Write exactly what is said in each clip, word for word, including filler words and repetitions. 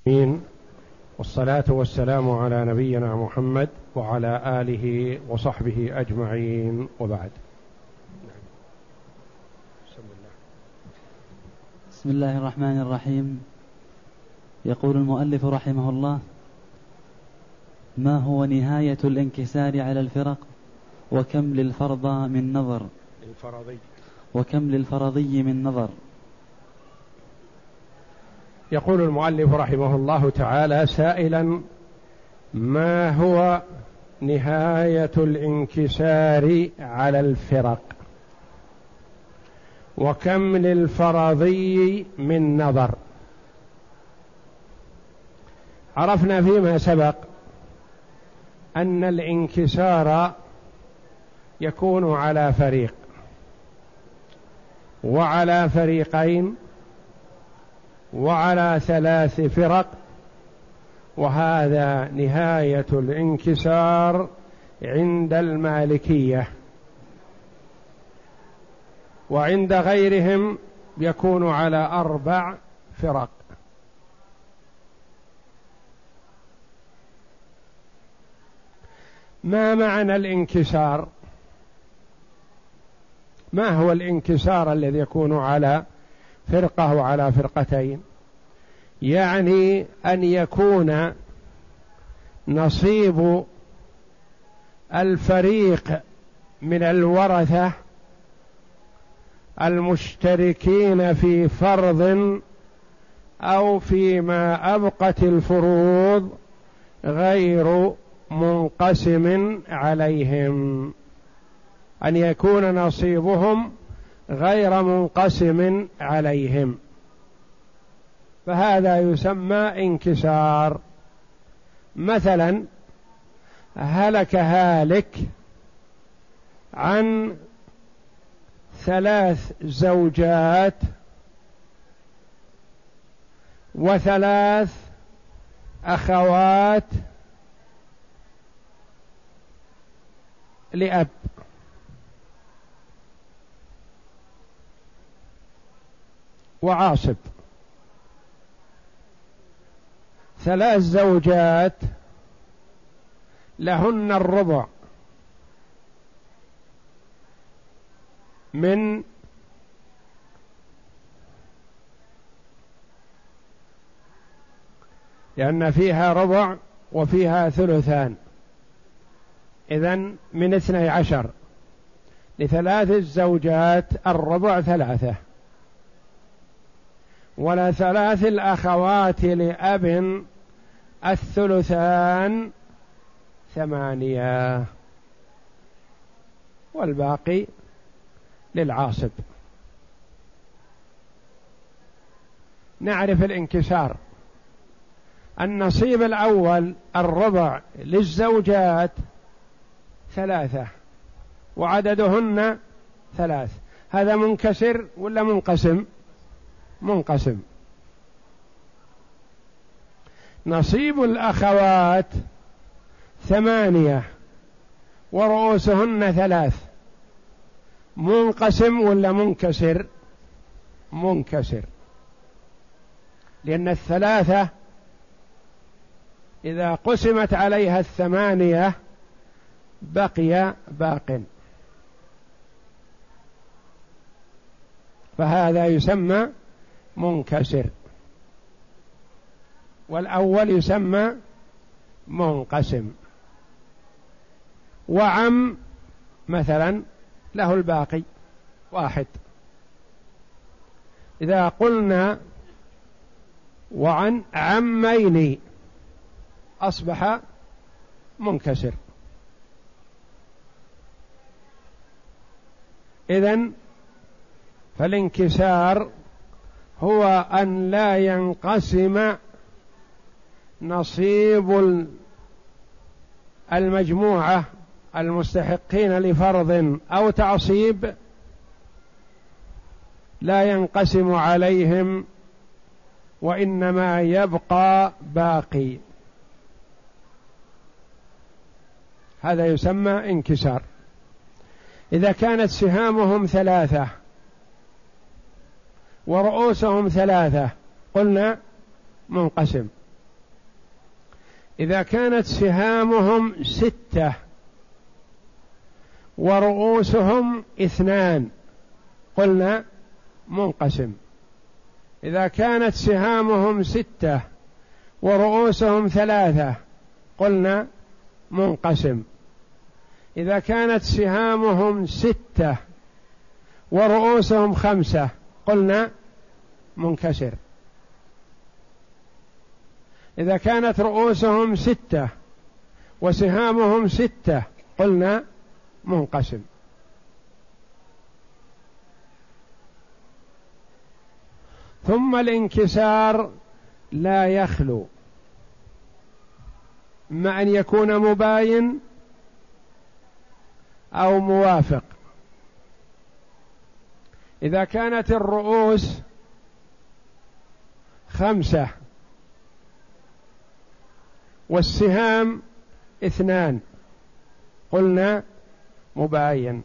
والصلاة والسلام على نبينا محمد وعلى آله وصحبه أجمعين، وبعد. بسم الله الرحمن الرحيم. يقول المؤلف رحمه الله: ما هو نهاية الانكسار على الفرق، وكم للفرض من نظر الفرضي وكم للفرضي من نظر. يقول المؤلف رحمه الله تعالى سائلا: ما هو نهاية الانكسار على الفرق، وكم للفرضي من نظر. عرفنا فيما سبق أن الانكسار يكون على فريق وعلى فريقين وعلى ثلاث فرق، وهذا نهاية الانكسار عند المالكية، وعند غيرهم يكون على أربع فرق. ما معنى الانكسار؟ ما هو الانكسار الذي يكون على فرقة وعلى فرقتين؟ يعني أن يكون نصيب الفريق من الورثة المشتركين في فرض أو فيما أبقت الفروض غير منقسم عليهم، أن يكون نصيبهم غير منقسم عليهم، فهذا يسمى انكسار. مثلا هلك هالك عن ثلاث زوجات وثلاث أخوات لأب، وعاصب. ثلاث زوجات لهن الربع من لأن فيها ربع وفيها ثلثان، إذن من اثني عشر. لثلاث الزوجات الربع ثلاثة، ولثلاث الأخوات لأب الثلثان ثمانية، والباقي للعاصب. نعرف الانكسار. النصيب الأول الربع للزوجات ثلاثة وعددهن ثلاث، هذا منكسر ولا منقسم؟ منقسم. نصيب الأخوات ثمانية ورؤوسهن ثلاث، منقسم ولا منكسر؟ منكسر، لأن الثلاثة إذا قسمت عليها الثمانية بقي باق، فهذا يسمى منكسر، والأول يسمى منقسم. وعم مثلا له الباقي واحد، إذا قلنا وعن عمين أصبح منكسر. إذن فالانكسار هو أن لا ينقسم نصيب المجموعة المستحقين لفرض أو تعصيب، لا ينقسم عليهم، وإنما يبقى باقي. هذا يسمى انكسار. إذا كانت سهامهم ثلاثة ورؤوسهم ثلاثة قلنا منقسم، إذا كانت سهامهم ستة ورؤوسهم اثنان قلنا منقسم. إذا كانت سهامهم ستة ورؤوسهم ثلاثة قلنا منقسم. إذا كانت سهامهم ستة ورؤوسهم خمسة قلنا منكسر. إذا كانت رؤوسهم ستة وسهامهم ستة قلنا منقسم. ثم الانكسار لا يخلو مع أن يكون مباين أو موافق. إذا كانت الرؤوس خمسة والسهام اثنان قلنا مباين.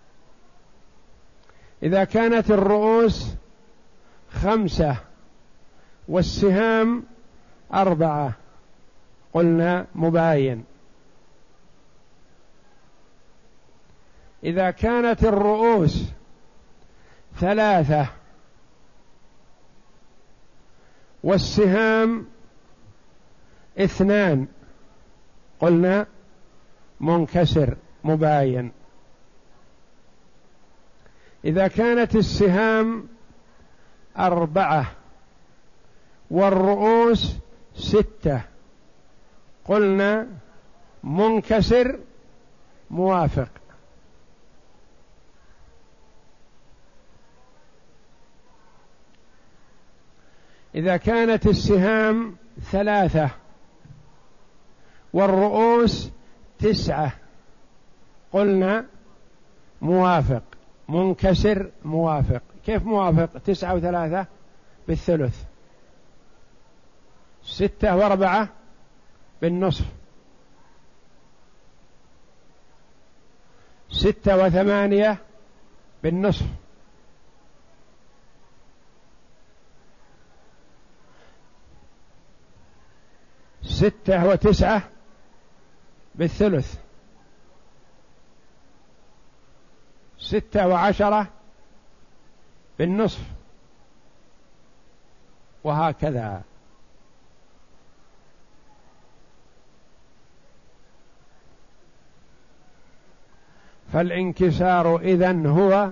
إذا كانت الرؤوس خمسة والسهام أربعة قلنا مباين. إذا كانت الرؤوس ثلاثة والسهام اثنان قلنا منكسر مباين. إذا كانت السهام أربعة والرؤوس ستة قلنا منكسر موافق. إذا كانت السهام ثلاثة والرؤوس تسعة قلنا موافق منكسر موافق. كيف موافق؟ تسعة وثلاثة بالثلث، ستة واربعة بالنصف، ستة وثمانية بالنصف، ستة وتسعة بالثلث، ستة وعشرة بالنصف، وهكذا. فالانكسار إذن هو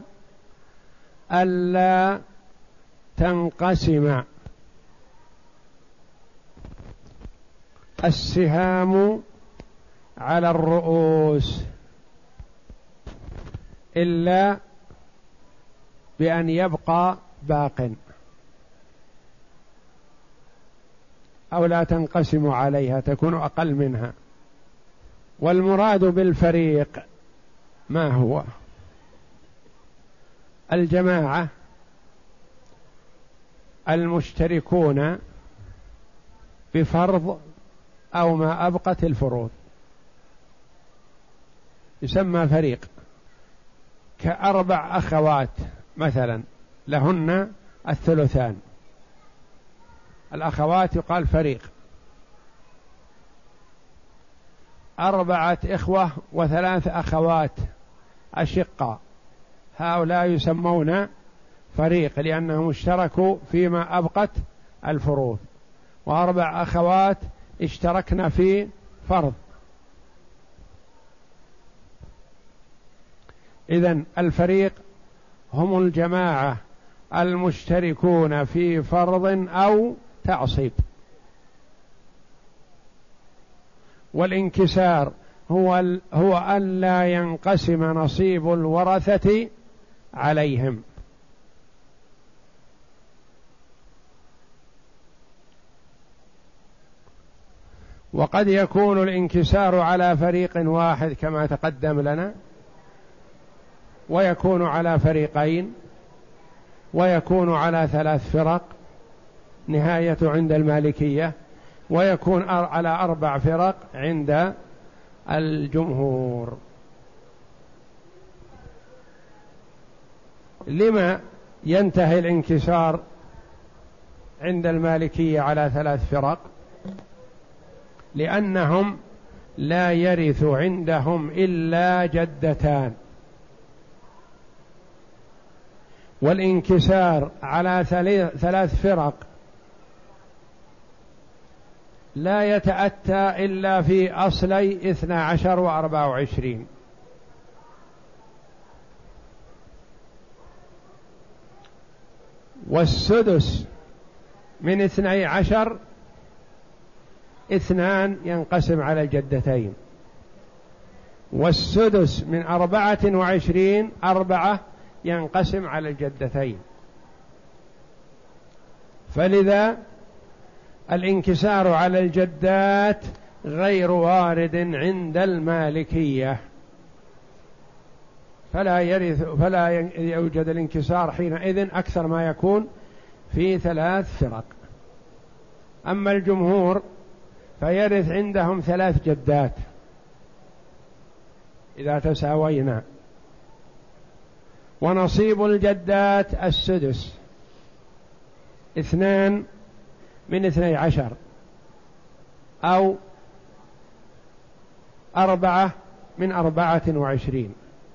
ألا تنقسم السهام على الرؤوس إلا بأن يبقى باق، أو لا تنقسم عليها تكون أقل منها. والمراد بالفريق ما هو؟ الجماعة المشتركون بفرض أو ما أبقت الفروض يسمى فريق. كأربع أخوات مثلا لهن الثلثان، الأخوات يقال فريق. أربعة إخوة وثلاث أخوات أشقاء، هؤلاء يسمون فريق لأنهم اشتركوا فيما أبقت الفروض. وأربع أخوات اشتركنا في فرض. إذن الفريق هم الجماعة المشتركون في فرض أو تعصيب. والانكسار هو هو أن لا ينقسم نصيب الورثة عليهم. وقد يكون الانكسار على فريق واحد كما تقدم لنا، ويكون على فريقين، ويكون على ثلاث فرق نهاية عند المالكية، ويكون على أربع فرق عند الجمهور. لما ينتهي الانكسار عند المالكية على ثلاث فرق؟ لأنهم لا يرث عندهم إلا جدتان، والانكسار على ثلاث فرق لا يتأتى إلا في أصلي اثنى عشر وأربعة وعشرين. والسدس من اثني عشر اثنان ينقسم على الجدتين، والسدس من أربعة وعشرين أربعة ينقسم على الجدتين. فلذا الانكسار على الجدات غير وارد عند المالكية، فلا يرث فلا يوجد الانكسار حينئذ أكثر ما يكون في ثلاث فرق. أما الجمهور فيرث عندهم ثلاث جدات إذا تساوينا، ونصيب الجدات السدس اثنان من اثني عشر أو أربعة من أربعة وعشرين،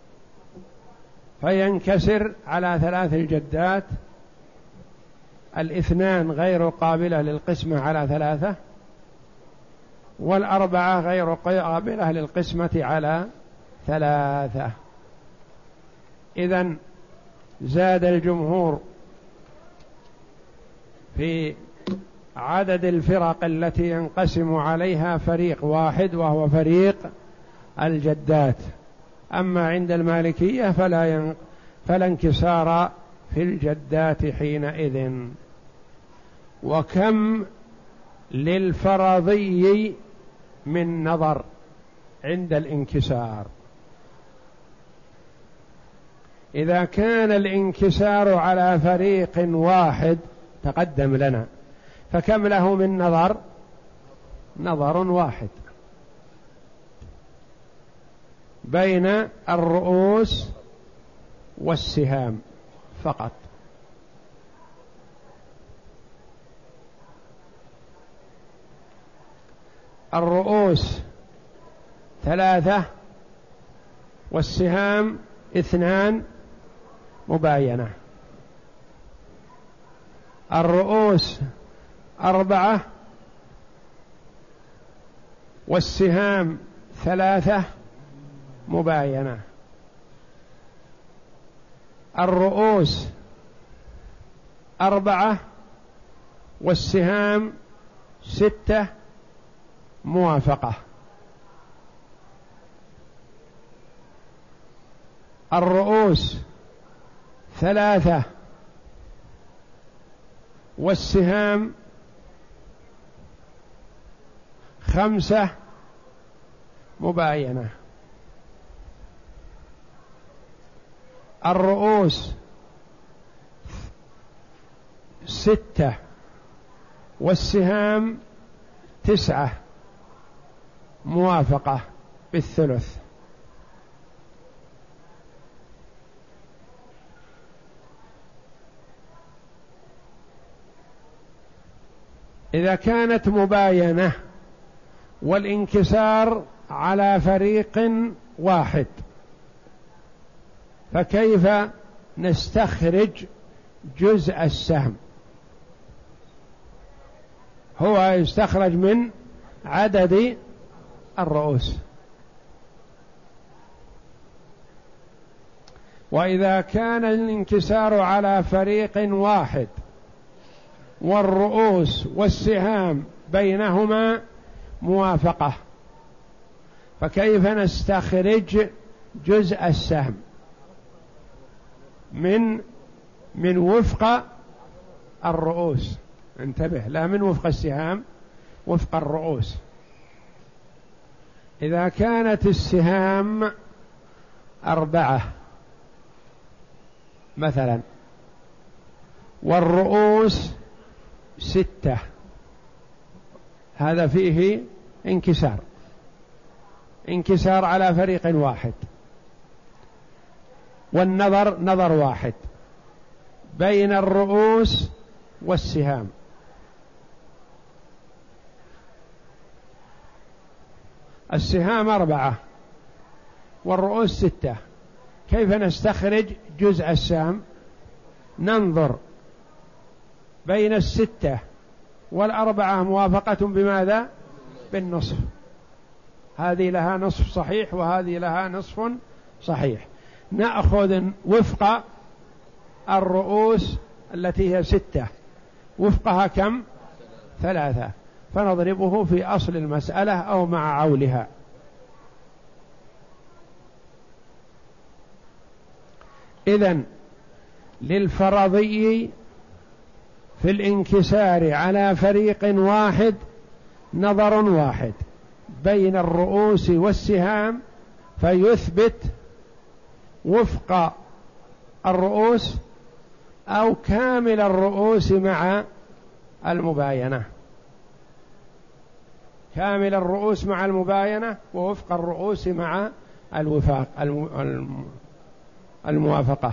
فينكسر على ثلاث الجدات. الاثنان غير قابلة للقسمة على ثلاثة، والأربعة غير قابلة للقسمة على ثلاثة. إذن زاد الجمهور في عدد الفرق التي ينقسم عليها فريق واحد وهو فريق الجدات. أما عند المالكية فلا ين... فلا انكسار في الجدات حينئذ. وكم للفرضي من نظر عند الانكسار؟ إذا كان الانكسار على فريق واحد تقدم لنا، فكم له من نظر؟ نظر واحد بين الرؤوس والسهام فقط. الرؤوس ثلاثة والسهام اثنان مباينة. الرؤوس أربعة والسهام ثلاثة مباينة. الرؤوس أربعة والسهام ستة موافقة. الرؤوس ثلاثة والسهام خمسة مباينة. الرؤوس ستة والسهام تسعة موافقة بالثلث. إذا كانت مباينة والانكسار على فريق واحد، فكيف نستخرج جزء السهم؟ هو يستخرج من عدد الرؤوس. وإذا كان الانكسار على فريق واحد والرؤوس والسهام بينهما موافقة، فكيف نستخرج جزء السهم؟ من من وفق الرؤوس، انتبه، لا من وفق السهام، وفق الرؤوس. إذا كانت السهام أربعة مثلا والرؤوس ستة، هذا فيه انكسار، انكسار على فريق واحد، والنظر نظر واحد بين الرؤوس والسهام. السهام أربعة والرؤوس ستة، كيف نستخرج جزء السهم؟ ننظر بين الستة والأربعة موافقة بماذا؟ بالنصف، هذه لها نصف صحيح وهذه لها نصف صحيح. نأخذ وفق الرؤوس التي هي ستة، وفقها كم؟ ثلاثة، فنضربه في أصل المسألة أو مع عولها. إذن للفرضي في الانكسار على فريق واحد نظر واحد بين الرؤوس والسهام، فيثبت وفق الرؤوس أو كامل الرؤوس مع المباينة، كامل الرؤوس مع المباينة ووفق الرؤوس مع الوفاق الموافقة.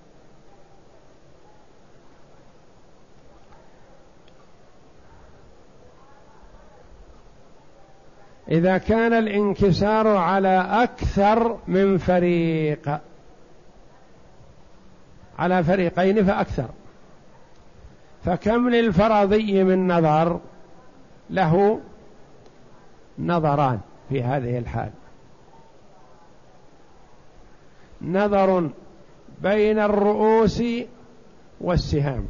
إذا كان الانكسار على أكثر من فريق، على فريقين فأكثر، فكم للفرضي من نظر؟ له نظران في هذه الحال، نظر بين الرؤوس والسهام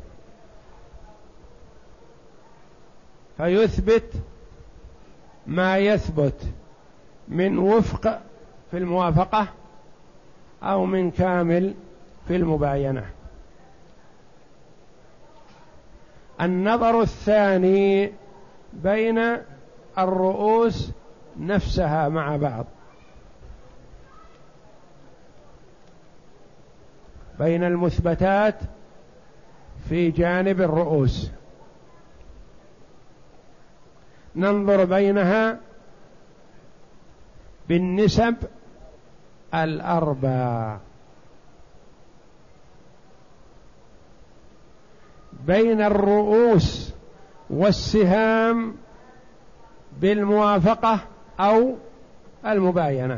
فيثبت ما يثبت من وفق في الموافقة أو من كامل في المباينة. النظر الثاني بين الرؤوس نفسها مع بعض، بين المثبتات في جانب الرؤوس، ننظر بينها بالنسب الأربع، بين الرؤوس والسهام بالموافقة أو المباينة،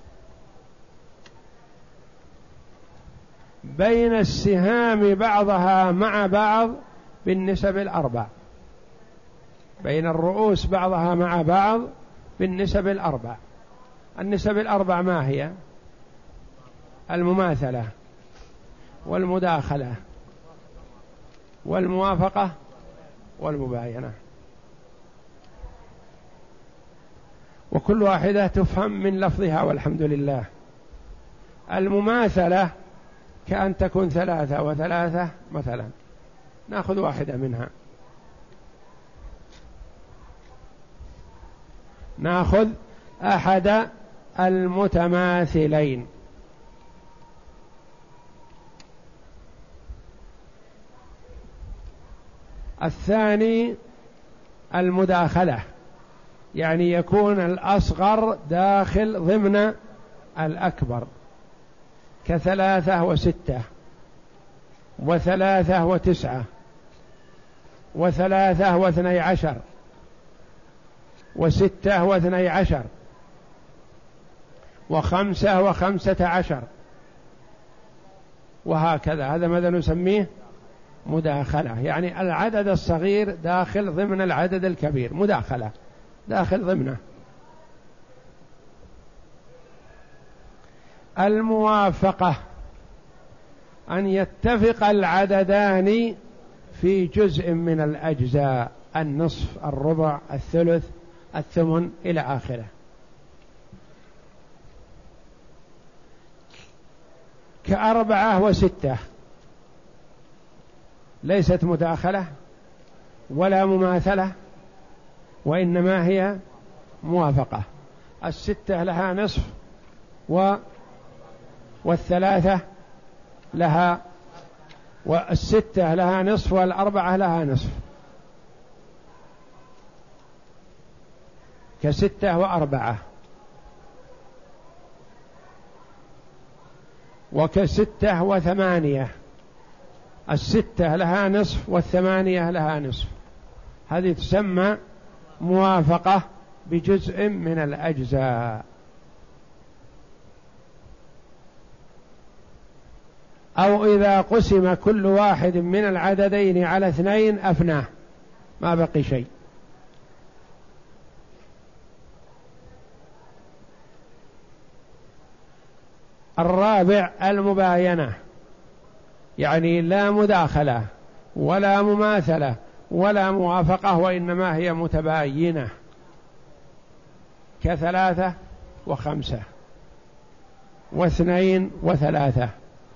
بين السهام بعضها مع بعض بالنسب الأربع، بين الرؤوس بعضها مع بعض بالنسب الأربع. النسب الأربع ما هي؟ المماثلة والمداخلة والموافقة والمباينة، وكل واحدة تفهم من لفظها والحمد لله. المماثلة كأن تكون ثلاثة وثلاثة مثلا، نأخذ واحدة منها، نأخذ أحد المتماثلين. الثاني المداخلة، يعني يكون الأصغر داخل ضمن الأكبر، كثلاثة وستة وثلاثة وتسعة وثلاثة واثني عشر وستة واثني عشر وخمسة وخمسة عشر وهكذا. هذا ماذا نسميه؟ مداخلة، يعني العدد الصغير داخل ضمن العدد الكبير، مداخلة داخل ضمنه. الموافقة أن يتفق العددان في جزء من الأجزاء، النصف، الربع، الثلث، الثمن إلى آخره. كأربعة وستة ليست مداخلة ولا مماثلة، وإنما هي موافقة. الستة لها نصف و والثلاثة لها، والستة لها نصف والأربعة لها نصف، كستة وأربعة، وكستة وثمانية، الستة لها نصف والثمانية لها نصف، هذه تسمى موافقة بجزء من الأجزاء، أو إذا قسم كل واحد من العددين على اثنين أفناه ما بقي شيء. الرابع المباينة، يعني لا مداخلة ولا مماثلة ولا موافقة، وإنما هي متباينة كثلاثة وخمسة واثنين وثلاثة،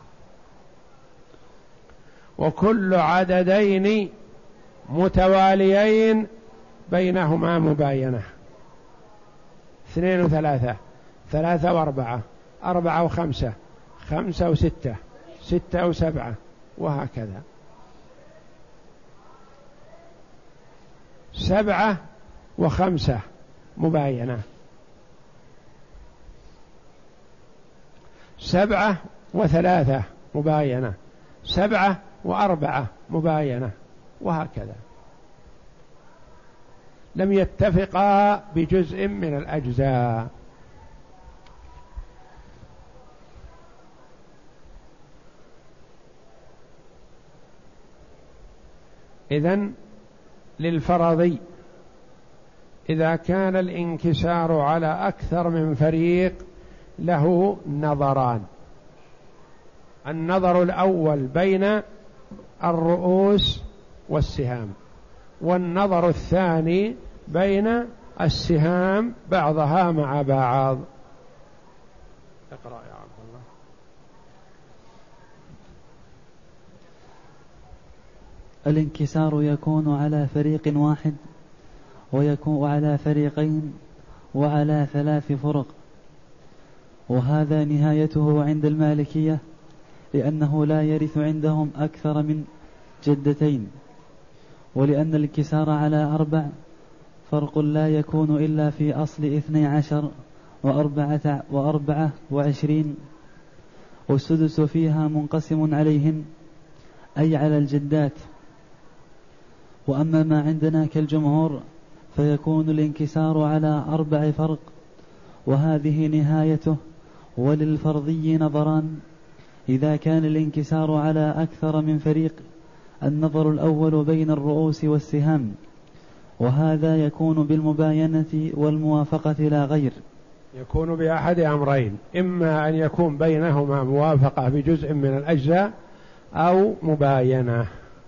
وكل عددين متواليين بينهما مباينة. اثنين وثلاثة، ثلاثة وأربعة، أربعة وخمسة، خمسة وستة، ستة وسبعة، وهكذا. سبعة وخمسة مباينة، سبعة وثلاثة مباينة، سبعة وأربعة مباينة، وهكذا. لم يتفقا بجزء من الأجزاء. إذن للفرضي إذا كان الانكسار على أكثر من فريق له نظران: النظر الأول بين الرؤوس والسهام، والنظر الثاني بين السهام بعضها مع بعض. اقرأ يا عبد الله. الانكسار يكون على فريق واحد، ويكون على فريقين، وعلى ثلاث فرق، وهذا نهايته عند المالكية، لأنه لا يرث عندهم أكثر من جدتين، ولأن الانكسار على أربع فرق لا يكون إلا في أصل اثني عشر وأربعة, وأربعة وعشرين، والسدس فيها منقسم عليهن، أي على الجدات. وأما ما عندنا كالجمهور فيكون الانكسار على أربع فرق، وهذه نهايته. وللفرضي نظران: إذا كان الانكسار على أكثر من فريق، النظر الأول بين الرؤوس والسهام، وهذا يكون بالمباينة والموافقة لا غير. يكون بأحد أمرين: إما أن يكون بينهما موافقة بجزء من الأجزاء، أو مباينة.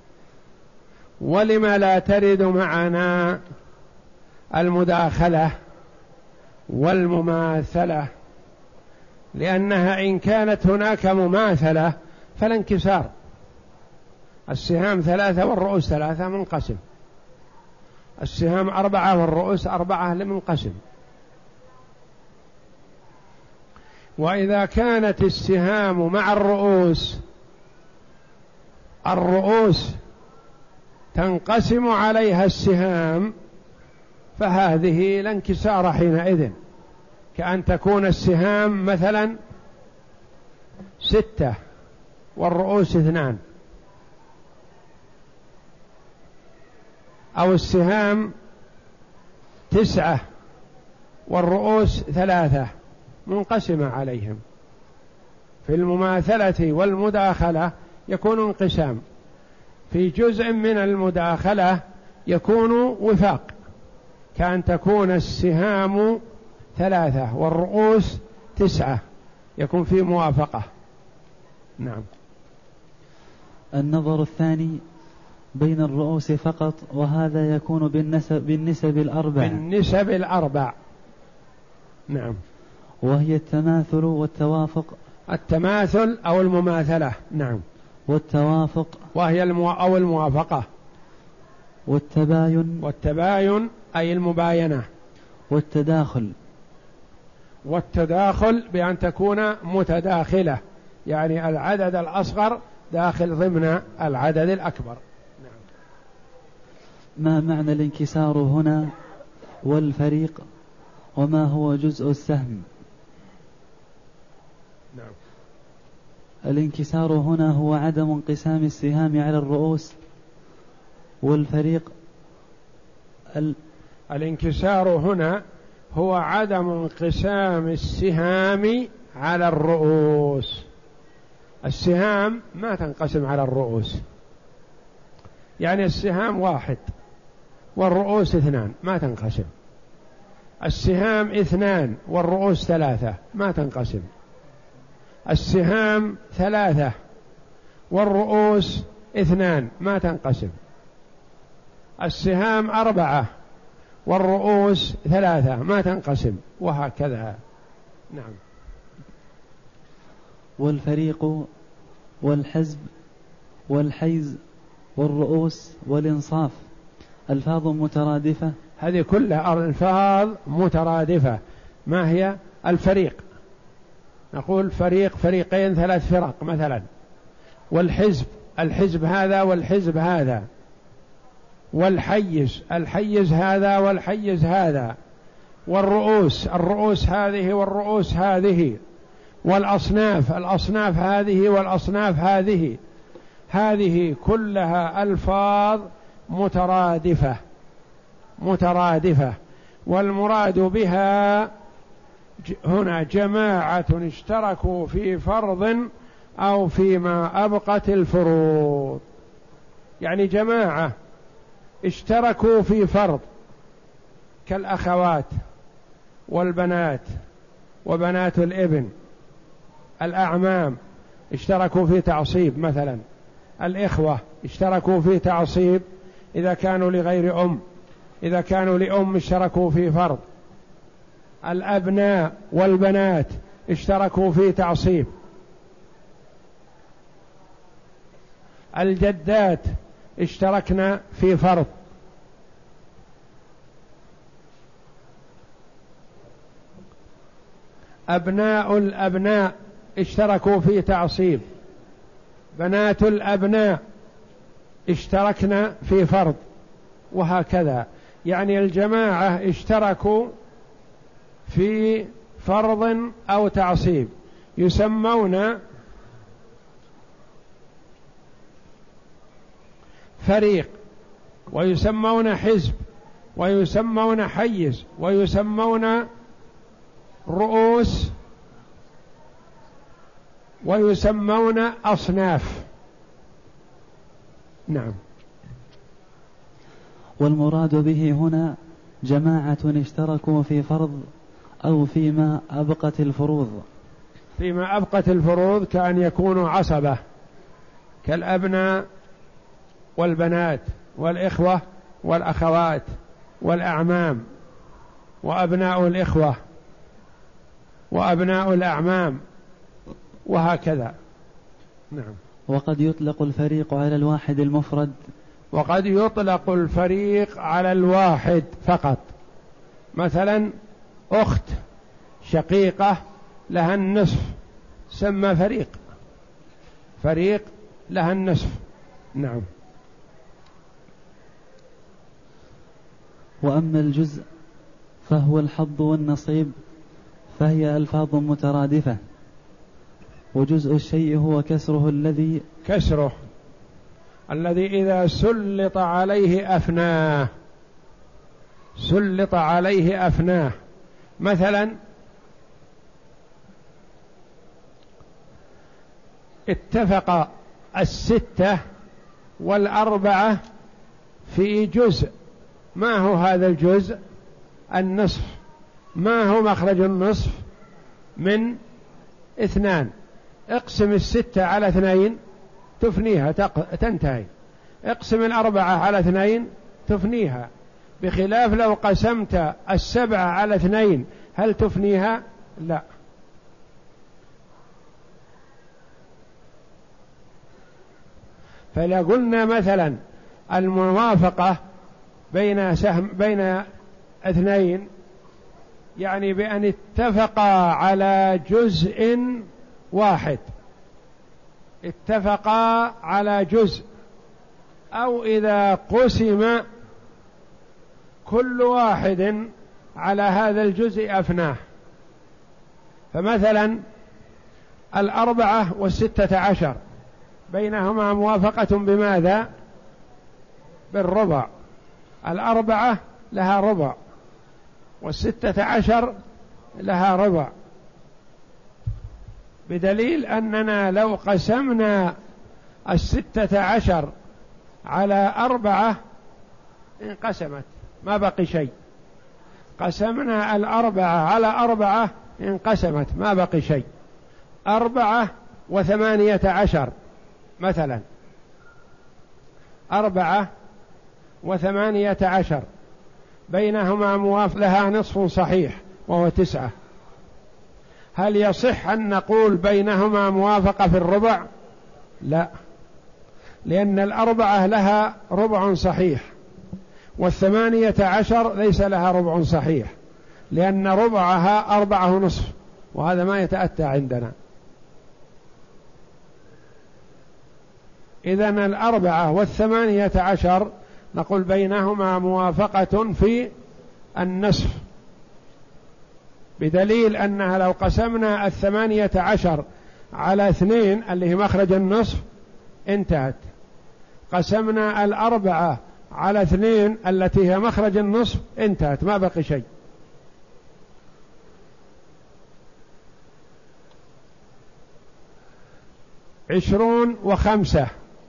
ولما لا ترد معنا المداخلة والمماثلة؟ لأنها إن كانت هناك مماثلة فلا انكسار. السهام ثلاثة والرؤوس ثلاثة منقسم، السهام أربعة والرؤوس أربعة لمنقسم. وإذا كانت السهام مع الرؤوس، الرؤوس تنقسم عليها السهام، فهذه لا انكسار حينئذ، كأن تكون السهام مثلا ستة والرؤوس اثنان، أو السهام تسعة والرؤوس ثلاثة منقسمة عليهم. في المماثلة والمداخلة يكون انقسام، في جزء من المداخلة يكون وفاق، كأن تكون السهام ثلاثة والرؤوس تسعة، يكون في موافقة. نعم. النظر الثاني بين الرؤوس فقط، وهذا يكون بالنسب, بالنسب الأربع بالنسب الأربع. نعم. وهي التماثل والتوافق. التماثل أو المماثلة. نعم. والتوافق، وهي المو... أو الموافقة. والتباين. والتباين أي المباينة. والتداخل. والتداخل بأن تكون متداخلة، يعني العدد الأصغر داخل ضمن العدد الأكبر. نعم. ما معنى الانكسار هنا والفريق، وما هو جزء السهم؟ نعم. الانكسار هنا هو عدم انقسام السهام على الرؤوس، والفريق ال... الانكسار هنا هو عدم انقسام السهام على الرؤوس. السهام ما تنقسم على الرؤوس، يعني السهام واحد والرؤوس اثنان ما تنقسم. السهام اثنان والرؤوس ثلاثة ما تنقسم. السهام ثلاثة والرؤوس اثنان ما تنقسم. السهام أربعة والرؤوس ثلاثة ما تنقسم، وهكذا. نعم. والفريق والحزب والحيز والرؤوس والإنصاف ألفاظ مترادفة. هذه كلها ألفاظ مترادفة. ما هي؟ الفريق، نقول فريق، فريقين، ثلاث فرق مثلا. والحزب، الحزب هذا والحزب هذا. والحيز، الحيز هذا والحيز هذا. والرؤوس، الرؤوس هذه والرؤوس هذه. والأصناف، الأصناف هذه والأصناف هذه. هذه كلها ألفاظ مترادفة مترادفة والمراد بها هنا جماعة اشتركوا في فرض أو فيما أبقت الفروض. يعني جماعة اشتركوا في فرض كالأخوات والبنات وبنات الابن. الأعمام اشتركوا في تعصيب مثلا. الإخوة اشتركوا في تعصيب إذا كانوا لغير أم، إذا كانوا لأم اشتركوا في فرض. الأبناء والبنات اشتركوا في تعصيب. الجدات اشتركنا في فرض. أبناء الأبناء اشتركوا في تعصيب. بنات الأبناء اشتركنا في فرض، وهكذا. يعني الجماعة اشتركوا في فرض أو تعصيب، يسمون فريق، ويسمون حزب، ويسمون حيز، ويسمون رؤوس، ويسمون أصناف. نعم. والمراد به هنا جماعة اشتركوا في فرض أو فيما أبقت الفروض. فيما أبقت الفروض كأن يكونوا عصبة كالأبناء والبنات والإخوة والأخوات والأعمام وأبناء الإخوة وأبناء الأعمام، وهكذا. نعم. وقد يطلق الفريق على الواحد المفرد. وقد يطلق الفريق على الواحد فقط. مثلا أخت شقيقة لها النصف، سمى فريق، فريق لها النصف. نعم. وأما الجزء فهو الحظ والنصيب، فهي ألفاظ مترادفة. وجزء الشيء هو كسره الذي كسره الذي إذا سلط عليه أفناه، سلط عليه أفناه. مثلا اتفق الستة والأربعة في جزء. ما هو هذا الجزء؟ النصف. ما هو مخرج النصف؟ من اثنان. اقسم الستة على اثنين تفنيها تنتهي. اقسم الأربعة على اثنين تفنيها، بخلاف لو قسمت السبعة على اثنين هل تفنيها؟ لا. فلا قلنا مثلا الموافقة بين سهم بين اثنين، يعني بأن اتفقا على جزء واحد، اتفقا على جزء، أو إذا قسم كل واحد على هذا الجزء أفناه. فمثلا الأربعة والستة عشر بينهما موافقة بماذا؟ بالربع. الأربعة لها ربع والستة عشر لها ربع، بدليل أننا لو قسمنا الستة عشر على أربعة انقسمت ما بقي شيء، قسمنا الأربعة على أربعة انقسمت ما بقي شيء. أربعة وثمانية عشر مثلا، أربعة وثمانية عشر بينهما موافق لها نصف صحيح وهو تسعة، هل يصح أن نقول بينهما موافقة في الربع؟ لا، لأن الأربعة لها ربع صحيح والثمانية عشر ليس لها ربع صحيح، لأن ربعها أربعة نصف، وهذا ما يتأتى عندنا. إذن الأربعة والثمانية عشر نقول بينهما موافقة في النصف، بدليل أنها لو قسمنا الثمانية عشر على اثنين اللي هي مخرج النصف انتهت، قسمنا الأربعة على اثنين التي هي مخرج النصف انتهت ما بقي شيء. عشرون وخمسة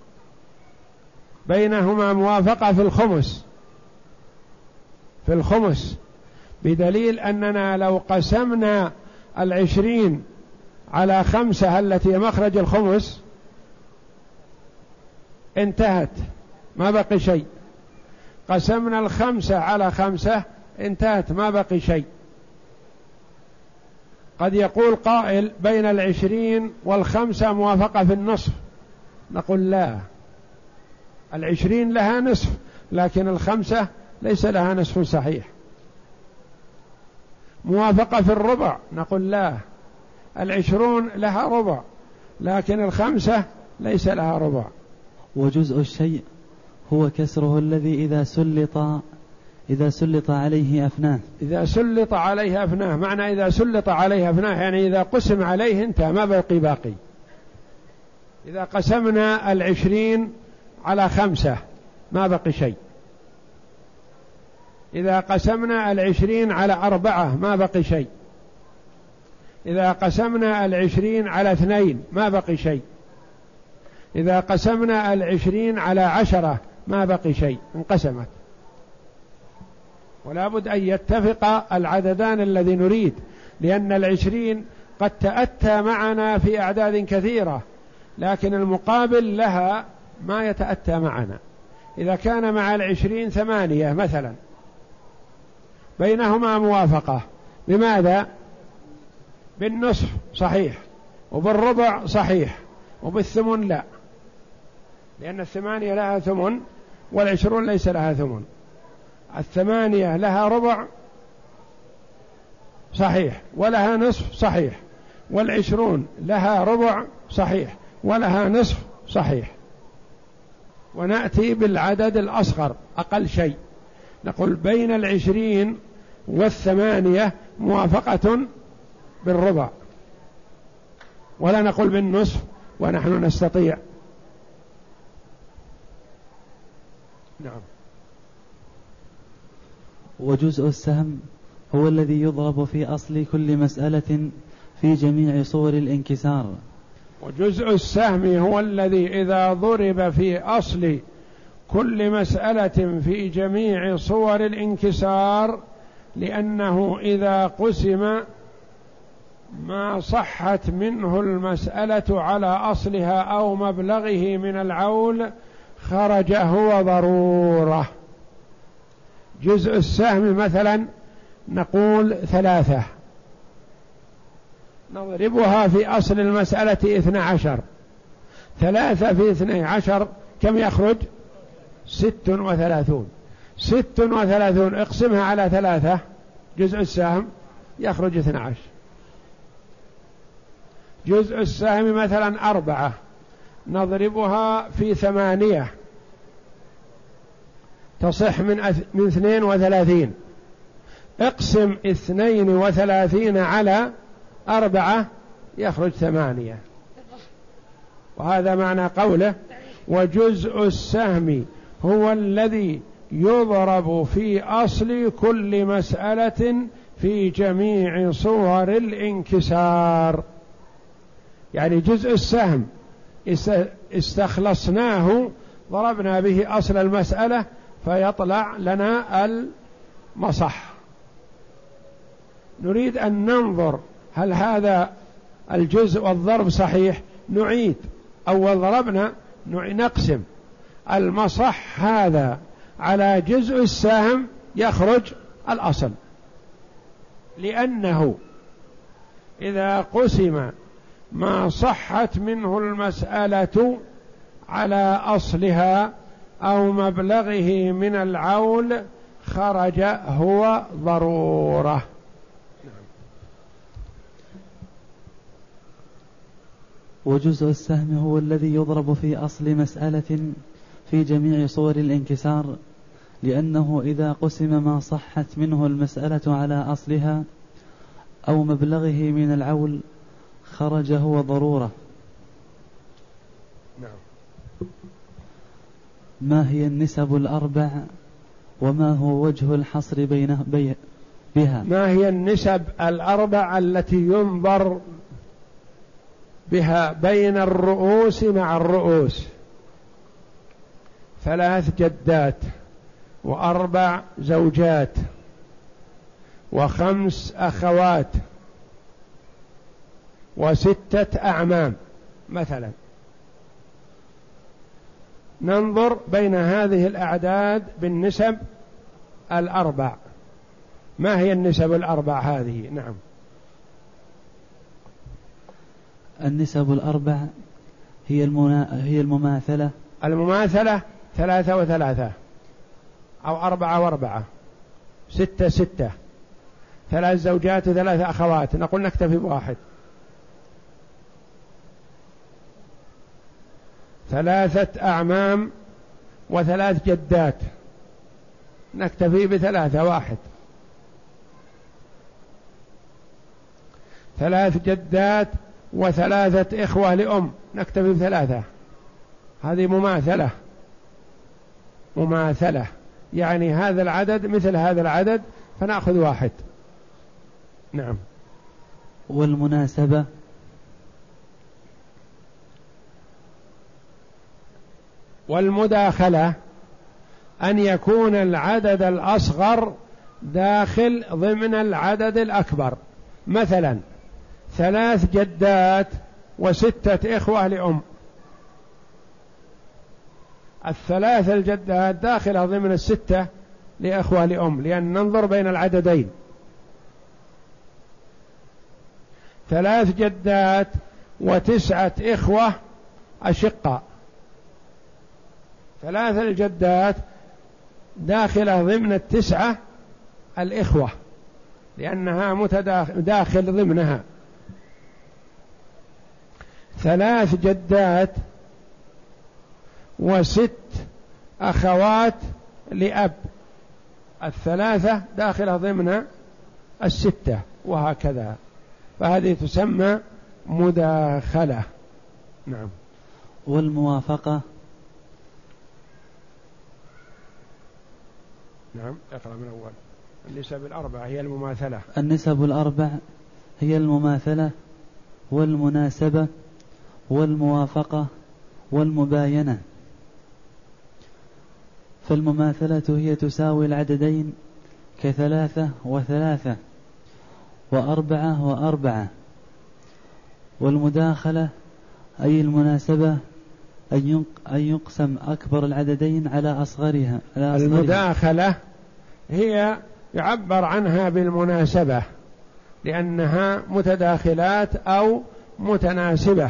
بينهما موافقة في الخمس، في الخمس بدليل أننا لو قسمنا العشرين على خمسة التي مخرج الخمس انتهت ما بقي شيء، قسمنا الخمسة على خمسة انتهت ما بقي شيء. قد يقول قائل بين العشرين والخمسة موافقة في النصف، نقول لا، العشرين لها نصف لكن الخمسة ليس لها نصف صحيح. موافقة في الربع، نقول لا، العشرون لها ربع لكن الخمسة ليس لها ربع. وجزء الشيء هو كسره الذي إذا سلط إذا سلط عليه أفناه. إذا سلط عليه أفناه، معنى إذا سلط عليه أفناه يعني إذا قسم عليه انتهى ما بقي باقي. إذا قسمنا العشرين على خمسة ما بقي شيء، إذا قسمنا العشرين على أربعة ما بقي شيء، إذا قسمنا العشرين على اثنين ما بقي شيء، إذا قسمنا العشرين على عشرة ما بقي شيء، انقسمت. ولا بد أن يتفق العددان الذي نريد، لأن العشرين قد تأتى معنا في أعداد كثيرة لكن المقابل لها ما يتأتى معنا. إذا كان مع العشرين ثمانية مثلا بينهما موافقة، بماذا؟ بالنصف صحيح، وبالربع صحيح، وبالثمن لا، لأن الثمانية لها ثمن والعشرون ليس لها ثمن. الثمانية لها ربع صحيح ولها نصف صحيح، والعشرون لها ربع صحيح ولها نصف صحيح. ونأتي بالعدد الأصغر أقل شيء، نقول بين العشرين والثمانية موافقة بالربع، ولا نقول بالنصف ونحن نستطيع. نعم. وجزء السهم هو الذي يضرب في أصل كل مسألة في جميع صور الانكسار. وجزء السهم هو الذي إذا ضرب في أصل كل مسألة في جميع صور الانكسار، لأنه إذا قسم ما صحت منه المسألة على أصلها أو مبلغه من العول خرج هو ضرورة. جزء السهم مثلا نقول ثلاثة، نضربها في أصل المسألة اثنى عشر، ثلاثة في اثنى عشر كم يخرج؟ ست وثلاثون. ست وثلاثون اقسمها على ثلاثة جزء السهم يخرج اثنى عشر. جزء السهم مثلا أربعة، نضربها في ثمانية تصح من من اثنين وثلاثين، اقسم اثنين وثلاثين على أربعة يخرج ثمانية. وهذا معنى قوله وجزء السهم هو الذي يضرب في أصل كل مسألة في جميع صور الانكسار. يعني جزء السهم استخلصناه ضربنا به أصل المسألة فيطلع لنا المصح. نريد أن ننظر هل هذا الجزء والضرب صحيح، نعيد أول ضربنا نقسم المصح هذا على جزء السهم يخرج الأصل، لأنه إذا قسم ما صحت منه المسألة على أصلها أو مبلغه من العول خرج هو ضرورة. وجزء السهم هو الذي يضرب في أصل مسألة في جميع صور الانكسار، لأنه إذا قسم ما صحت منه المسألة على أصلها أو مبلغه من العول خرج هو ضرورة. نعم. ما هي النسب الأربع وما هو وجه الحصر بينه بي بها؟ ما هي النسب الأربع التي ينظر بها بين الرؤوس مع الرؤوس؟ ثلاث جدات وأربع زوجات وخمس أخوات وستة أعمام مثلا. ننظر بين هذه الأعداد بالنسب الأربع. ما هي النسب الأربع هذه؟ نعم. النسب الأربع هي المنا... هي المماثلة. المماثلة ثلاثة وثلاثة أو أربعة وأربعة، ستة ستة، ثلاث زوجات وثلاث أخوات. نقول نكتفي بواحد. ثلاثة أعمام وثلاث جدات، نكتفي بثلاثة واحد. ثلاث جدات وثلاثة إخوة لأم، نكتفي بثلاثة. هذه مماثلة. مماثلة يعني هذا العدد مثل هذا العدد فنأخذ واحد. نعم. والمناسبة والمداخلة أن يكون العدد الأصغر داخل ضمن العدد الأكبر. مثلا ثلاث جدات وستة إخوة لأم، الثلاث الجدات داخلة ضمن الستة لإخوة لأم، لأن ننظر بين العددين. ثلاث جدات وتسعة إخوة أشقاء، ثلاث الجدات داخلة ضمن التسعة الإخوة لأنها متداخل ضمنها. ثلاث جدات وست أخوات لأب، الثلاثة داخلة ضمن الستة، وهكذا. فهذه تسمى مداخلة. نعم. والموافقة. نعم. اقرأ من أول. النسب الأربع هي المماثلة. النسب الأربع هي المماثلة والمناسبة والموافقة والمباينة. فالمماثلة هي تساوي العددين كثلاثة وثلاثة وأربعة وأربعة. والمداخلة أي المناسبة أن يقسم أكبر العددين على أصغرها. على أصغرها. المداخلة هي يعبر عنها بالمناسبة لأنها متداخلات أو متناسبة.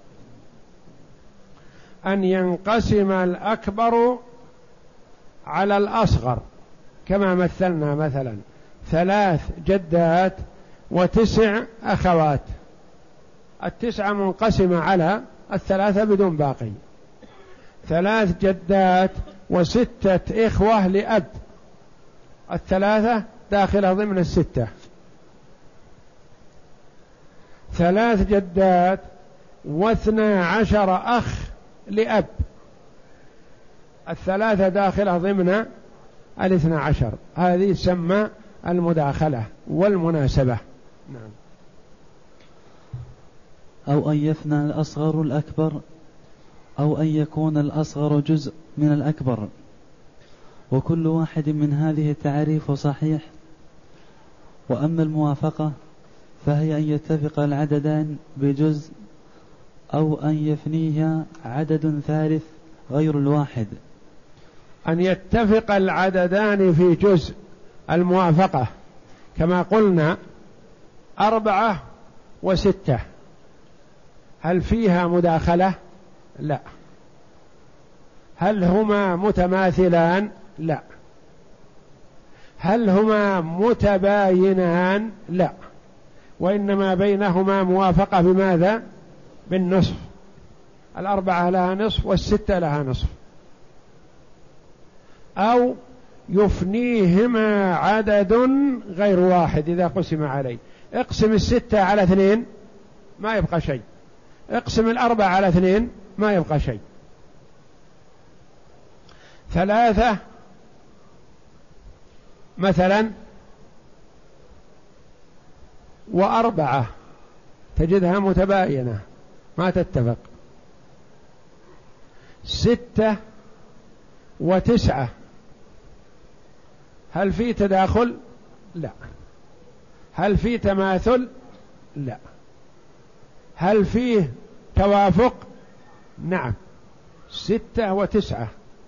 أن ينقسم الأكبر على الأصغر كما مثلنا، مثلا ثلاث جدات وتسع أخوات، التسعة منقسمة على الثلاثة بدون باقي. ثلاث جدات وستة إخوة لأب، الثلاثة داخلة ضمن الستة. ثلاث جدات واثنى عشر أخ لأب، الثلاثة داخلة ضمن الاثنى عشر، هذه تسمى المداخلة والمناسبة. نعم. أو أن يفنى الأصغر الأكبر، أو أن يكون الأصغر جزء من الأكبر، وكل واحد من هذه التعريف صحيح. وأما الموافقة فهي أن يتفق العددان بجزء، أو أن يفنيه عدد ثالث غير الواحد. أن يتفق العددان في جزء، الموافقة كما قلنا أربعة وستة، هل فيها مداخلة؟ لا. هل هما متماثلان؟ لا. هل هما متباينان؟ لا، وإنما بينهما موافقة بماذا؟ بالنصف، الأربعة لها نصف والستة لها نصف. أو يفنيهما عدد غير واحد إذا قسم عليه. اقسم الستة على اثنين ما يبقى شيء، اقسم الأربعة على اثنين ما يبقى شيء. ثلاثة مثلا وأربعة تجدها متباينة ما تتفق. ستة وتسعة هل في تداخل؟ لا. هل في تماثل؟ لا. هل فيه توافق؟ نعم. ستة وتسعة،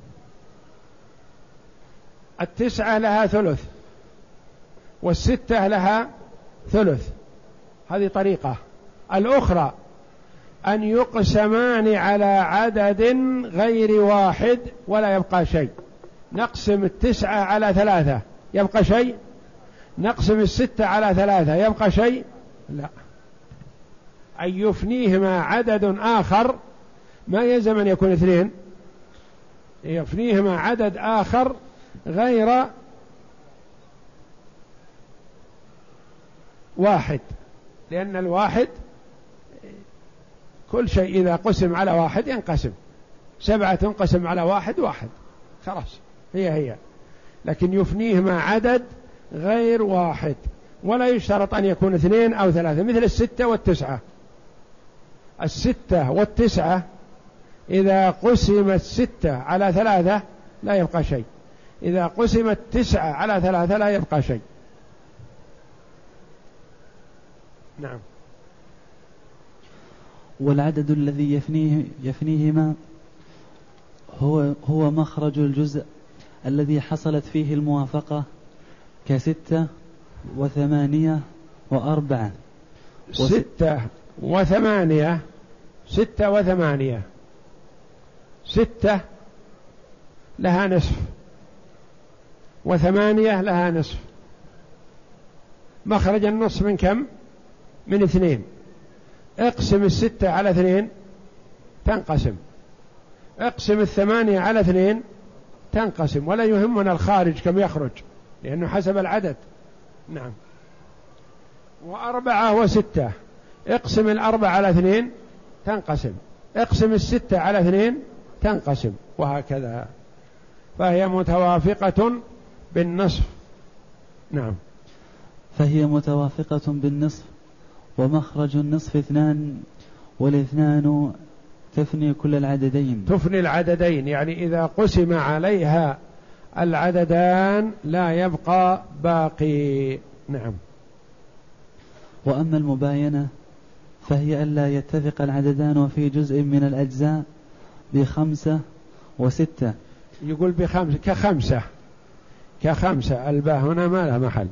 التسعة لها ثلث والستة لها ثلث، هذه طريقة. الأخرى أن يقسمان على عدد غير واحد ولا يبقى شيء. نقسم التسعة على ثلاثة يبقى شيء؟ نقسم الستة على ثلاثة يبقى شيء؟ لا. أن يفنيهما عدد آخر، ما يلزم أن يكون اثنين، يفنيهما عدد آخر غير واحد، لأن الواحد كل شيء إذا قسم على واحد ينقسم. سبعة تنقسم على واحد واحد خلاص هي هي، لكن يفنيهما عدد غير واحد، ولا يشترط أن يكون اثنين أو ثلاثة، مثل الستة والتسعة. الستة والتسعة إذا قسم الستة على ثلاثة لا يبقى شيء، إذا قسم التسعة على ثلاثة لا يبقى شيء. نعم. والعدد الذي يفنيه يفنيهما هو هو مخرج الجزء الذي حصلت فيه الموافقة، كستة وثمانية وأربعة. ستة وثمانية، ستة وثمانية، ستة لها نصف وثمانية لها نصف. مخرج النصف من كم؟ من اثنين. اقسم الستة على اثنين تنقسم، اقسم الثمانية على اثنين تنقسم، ولا يهمنا الخارج كم يخرج لأنه حسب العدد. نعم. وأربعة وستة، اقسم الأربعة على اثنين تنقسم، اقسم الستة على اثنين تنقسم، وهكذا. فهي متوافقة بالنصف. نعم. فهي متوافقة بالنصف، ومخرج النصف اثنان، والاثنان تفني كل العددين. تفني العددين، يعني إذا قسم عليها العددان لا يبقى باقي. نعم. وأما المباينة فهي ألا يتفق العددان في جزء من الأجزاء بخمسة وستة. يقول بخمسة، كخمسة، كخمسة، الباء هنا ما لها محل.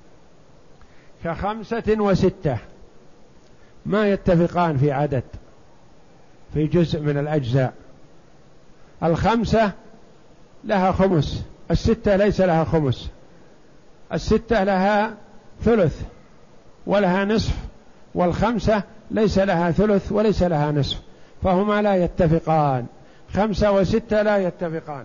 كخمسة وستة ما يتفقان في عدد في جزء من الأجزاء. الخمسة لها خمس، الستة ليس لها خمس، الستة لها ثلث ولها نصف، والخمسة ليس لها ثلث وليس لها نصف، فهما لا يتفقان. خمسة وستة لا يتفقان.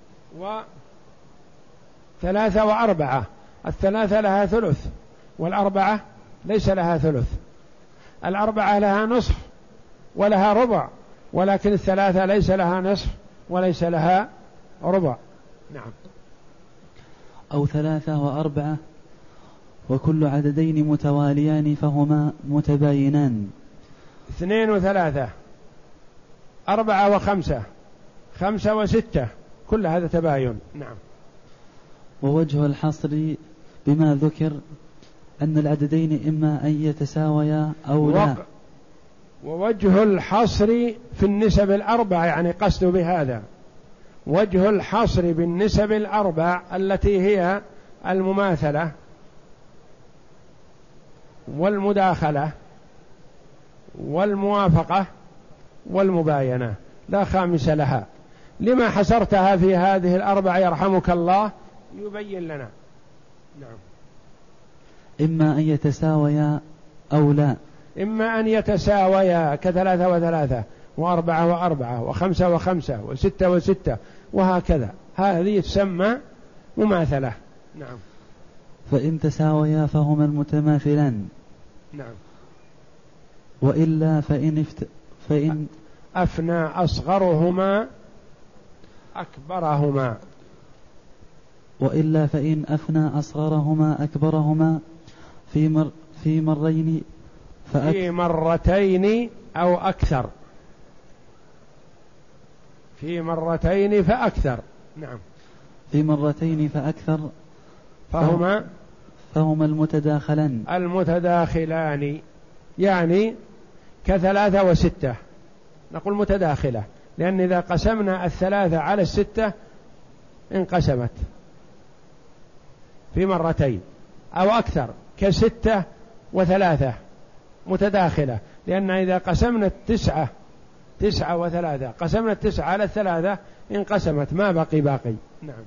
وثلاثة وأربعة، الثلاثة لها ثلث والأربعة ليس لها ثلث. الأربعة لها نصف ولها ربع، ولكن الثلاثة ليس لها نصف وليس لها ربع. نعم. أو ثلاثة وأربعة وكل عددين متواليان فهما متباينان. اثنين وثلاثة، أربعة وخمسة، خمسة وستة، كل هذا تباين. نعم. ووجه الحصر بما ذكر أن العددين إما أن يتساويا أو لا. ووجه الحصر في النسب الأربع، يعني قصد بهذا وجه الحصر بالنسب الأربع التي هي المماثلة والمداخلة والموافقة والمباينة، لا خامس لها. لما حصرتها في هذه الأربع يرحمك الله؟ يبين لنا. نعم. إما أن يتساويا أو لا. إما أن يتساويا كثلاثة وثلاثة وأربعة وأربعة وخمسة وخمسة وستة وستة وهكذا، هذه تسمى مماثلة. نعم. فإن تساويا فهما المتماثلان. نعم. وإلا فإن, افت... فإن أفنى أصغرهما أكبرهما. وإلا فإن أفنى أصغرهما أكبرهما في مر في مرين فأك... في مرتين أو أكثر. في مرتين فأكثر. نعم. في مرتين فأكثر فهما فهما المتداخلان. المتداخلان يعني كثلاثة وستة، نقول متداخلة، لأن إذا قسمنا الثلاثة على الستة انقسمت في مرتين أو أكثر، كستة وثلاثة متداخلة، لأن إذا قسمنا التسعة تسعة وثلاثة قسمنا التسعة على الثلاثة انقسمت، ما بقي باقي. نعم.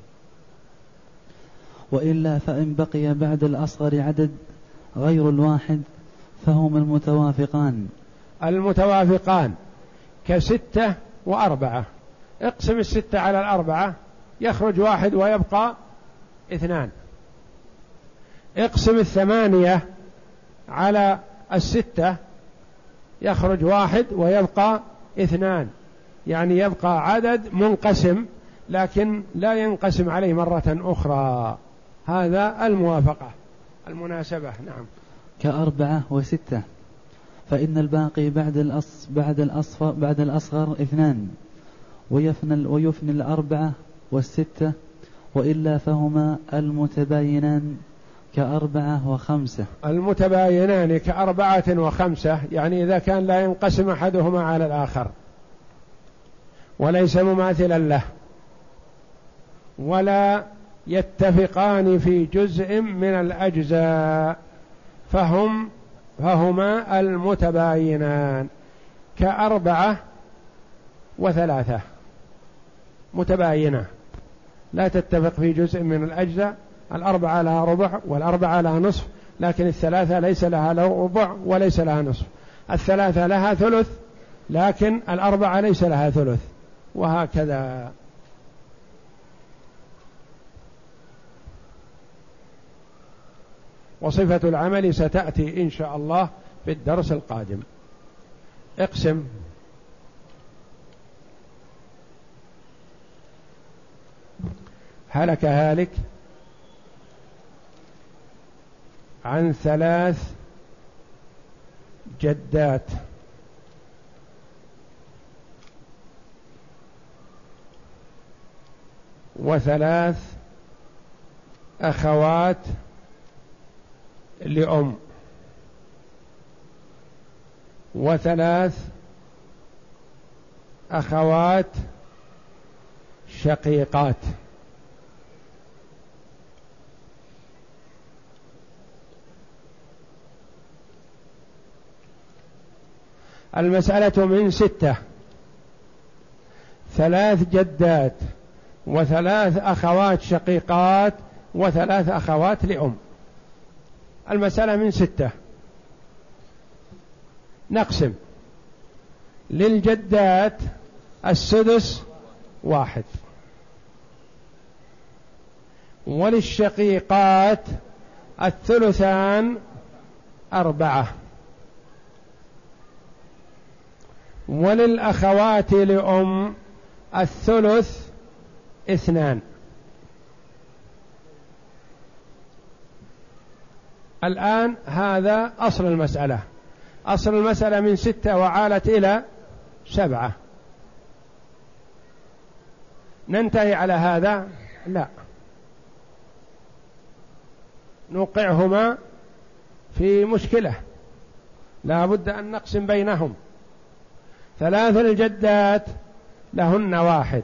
وإلا فإن بقي بعد الأصغر عدد غير الواحد فهما المتوافقان. المتوافقان كستة وأربعة، اقسم الستة على الأربعة يخرج واحد ويبقى اثنان. اقسم الثمانية على الستة يخرج واحد ويبقى اثنان، يعني يبقى عدد منقسم لكن لا ينقسم عليه مرة أخرى. هذا الموافقة المناسبة. نعم. كأربعة وستة، فإن الباقي بعد الأص بعد الأصفر بعد الأصغر اثنان، ويفنى ويفني الأربعة والستة. وإلا فهما المتباينان كأربعة وخمسة. المتباينان كأربعة وخمسة، يعني إذا كان لا ينقسم أحدهما على الآخر وليس مماثلا له ولا يتفقان في جزء من الأجزاء فهم فهما المتباينان كأربعة وثلاثة، متباينة لا تتفق في جزء من الأجزاء. الأربعة لها ربع والأربعة لها نصف، لكن الثلاثة ليس لها ربع وليس لها نصف. الثلاثة لها ثلث لكن الأربعة ليس لها ثلث، وهكذا. وصفة العمل ستأتي إن شاء الله في الدرس القادم. اقسم. هلك هالك عن ثلاث جدات وثلاث أخوات لأم وثلاث أخوات شقيقات. المسألة من ستة: ثلاث جدات وثلاث أخوات شقيقات وثلاث أخوات لأم. المسألة من ستة. نقسم: للجدات السدس واحد، وللشقيقات الثلثان أربعة، وللأخوات لأم الثلث اثنان. الآن هذا أصل المسألة. أصل المسألة من ستة وعالت إلى سبعة، ننتهي على هذا؟ لا، نوقعهما في مشكلة لا بد أن نقسم بينهم. ثلاث الجدات لهن واحد،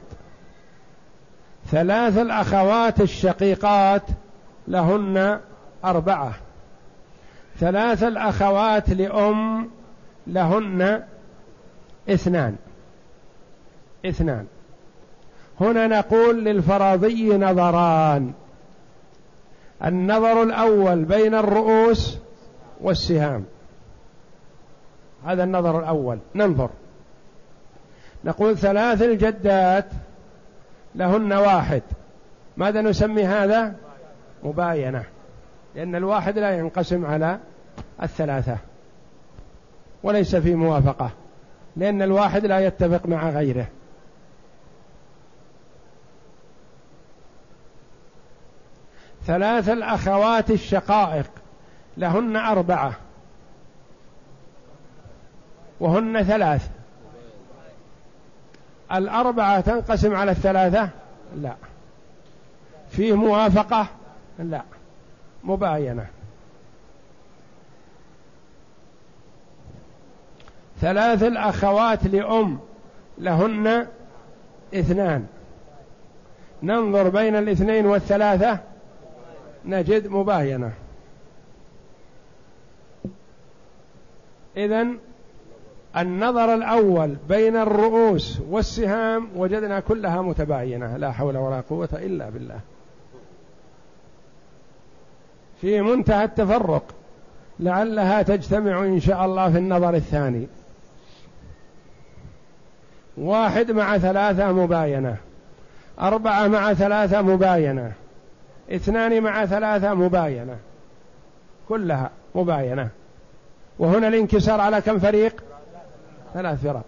ثلاث الأخوات الشقيقات لهن أربعة، ثلاث الأخوات لأم لهن اثنان اثنان. هنا نقول للفرضي نظران: النظر الأول بين الرؤوس والسهام، هذا النظر الأول. ننظر نقول ثلاث الجدات لهن واحد، ماذا نسمي هذا؟ مباينة، لأن الواحد لا ينقسم على الثلاثة، وليس في موافقة، لأن الواحد لا يتفق مع غيره. ثلاث الأخوات الشقائق لهن أربعة وهن ثلاث، الأربعة تنقسم على الثلاثة؟ لا. فيه موافقة؟ لا، مباينة. ثلاث الأخوات لأم لهن اثنان، ننظر بين الاثنين والثلاثة نجد مباينة. إذن النظر الأول بين الرؤوس والسهام وجدنا كلها متباينة، لا حول ولا قوة إلا بالله، في منتهى التفرق، لعلها تجتمع إن شاء الله في النظر الثاني. واحد مع ثلاثة مباينة، أربعة مع ثلاثة مباينة، اثنان مع ثلاثة مباينة، كلها مباينة. وهنا الانكسار على كم فريق؟ ثلاث فرق.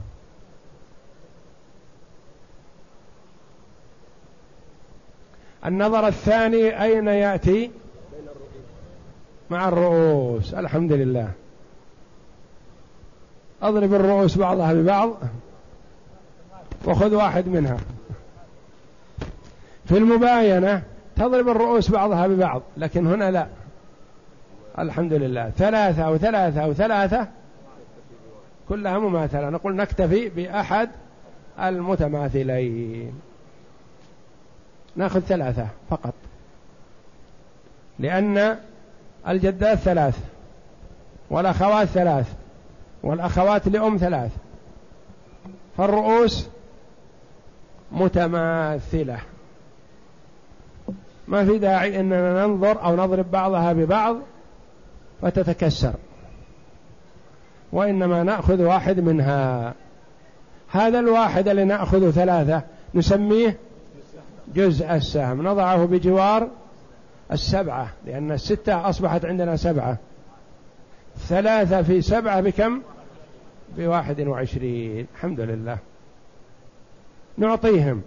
النظر الثاني أين يأتي؟ مع الرؤوس. الحمد لله. أضرب الرؤوس بعضها ببعض وخذ واحد منها. في المباينة تضرب الرؤوس بعضها ببعض، لكن هنا لا. الحمد لله، ثلاثة وثلاثة وثلاثة كلها مماثلة، نقول نكتفي بأحد المتماثلين، نأخذ ثلاثة فقط، لأن الجدات ثلاث والأخوات ثلاث والأخوات لأم ثلاث، فالرؤوس متماثلة، ما في داعي أننا ننظر أو نضرب بعضها ببعض فتتكسر، وإنما نأخذ واحد منها. هذا الواحد اللي نأخذ ثلاثة نسميه جزء السهم، نضعه بجوار السبعة، لأن الستة أصبحت عندنا سبعة. ثلاثة في سبعة بكم؟ بواحد وعشرين. الحمد لله. نعطيهم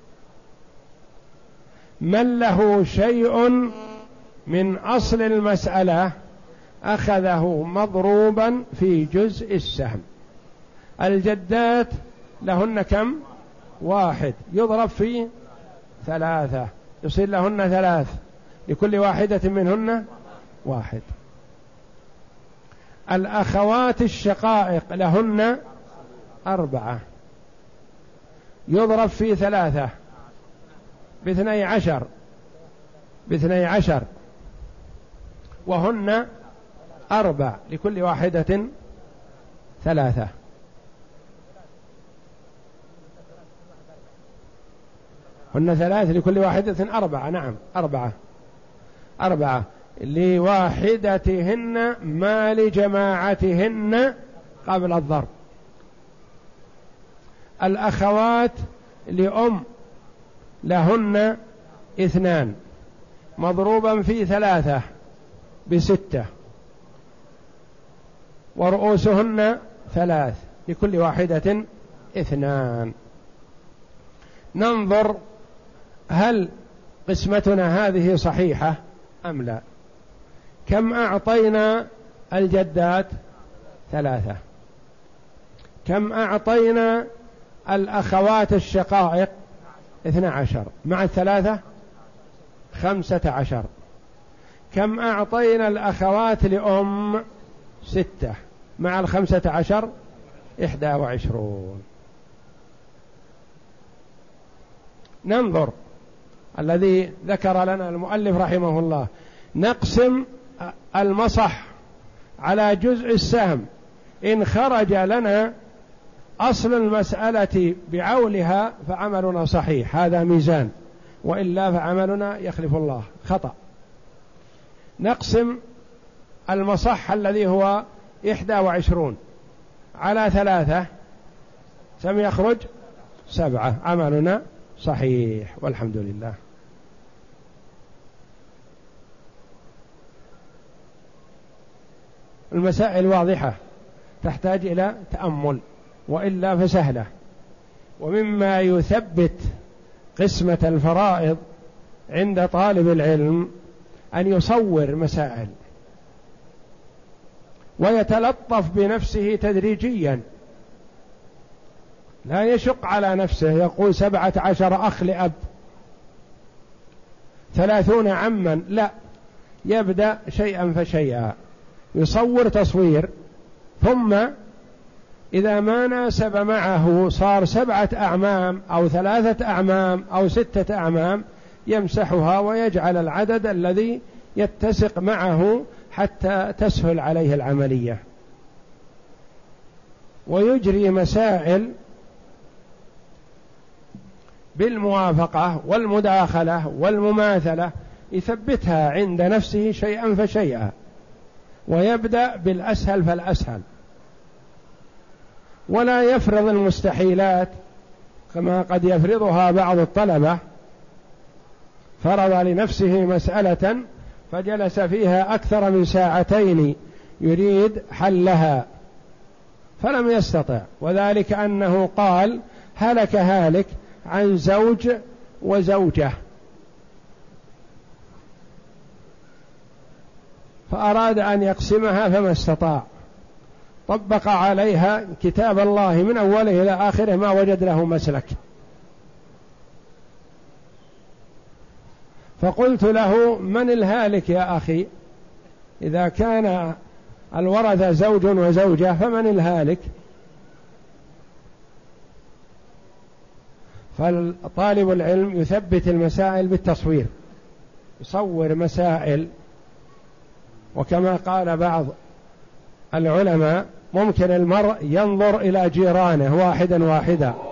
من له شيء من أصل المسألة أخذه مضروبا في جزء السهم. الجدات لهن كم؟ واحد، يضرب في ثلاثة يصير لهن ثلاث، لكل واحدة منهن واحد. الأخوات الشقائق لهن أربعة، يضرب في ثلاثة باثني عشر باثني عشر، وهن أربع، لكل واحدة ثلاثة. هن ثلاث لكل واحدة أربعة. نعم، أربعة أربعة لواحدتهن ما لجماعتهن قبل الضرب. الأخوات لأم لهن اثنان، مضروبا في ثلاثة بستة، ورؤوسهن ثلاث، لكل واحدة اثنان. ننظر هل قسمتنا هذه صحيحة أم لا. كم أعطينا الجدات؟ ثلاثة. كم أعطينا الأخوات الشقائق؟ اثنى عشر مع الثلاثة خمسة عشر. كم أعطينا الأخوات لأم؟ ستة مع الخمسة عشر إحدى وعشرون. ننظر الذي ذكر لنا المؤلف رحمه الله، نقسم المصح على جزء السهم، إن خرج لنا أصل المسألة بعولها فعملنا صحيح، هذا ميزان، وإلا فعملنا يخلف الله خطأ. نقسم المصح الذي هو إحدى وعشرون على ثلاثة، كم يخرج؟ سبعة، عملنا صحيح والحمد لله. المسائل واضحة تحتاج إلى تأمل، وإلا فسهلة. ومما يثبت قسمة الفرائض عند طالب العلم أن يصور مسائل ويتلطف بنفسه تدريجيا، لا يشق على نفسه يقول سبعة عشر أخ لأب، ثلاثون عما، لا، يبدأ شيئا فشيئا، يصور تصوير، ثم إذا ما ناسب معه صار سبعة أعمام أو ثلاثة أعمام أو ستة أعمام يمسحها ويجعل العدد الذي يتسق معه حتى تسهل عليه العملية. ويجري مسائل بالموافقة والمداخلة والمماثلة، يثبتها عند نفسه شيئا فشيئا، ويبدأ بالأسهل فالأسهل، ولا يفرض المستحيلات كما قد يفرضها بعض الطلبة. فرض لنفسه مسألة فجلس فيها أكثر من ساعتين يريد حلها فلم يستطع، وذلك أنه قال هلك هالك عن زوج وزوجة، فأراد أن يقسمها فما استطاع، طبق عليها كتاب الله من أوله إلى آخره ما وجد له مسلك. فقلت له من الهالك يا أخي؟ إذا كان الورثة زوج وزوجة فمن الهالك؟ فالطالب العلم يثبت المسائل بالتصوير، يصور مسائل. وكما قال بعض العلماء ممكن المرء ينظر إلى جيرانه واحدا واحدا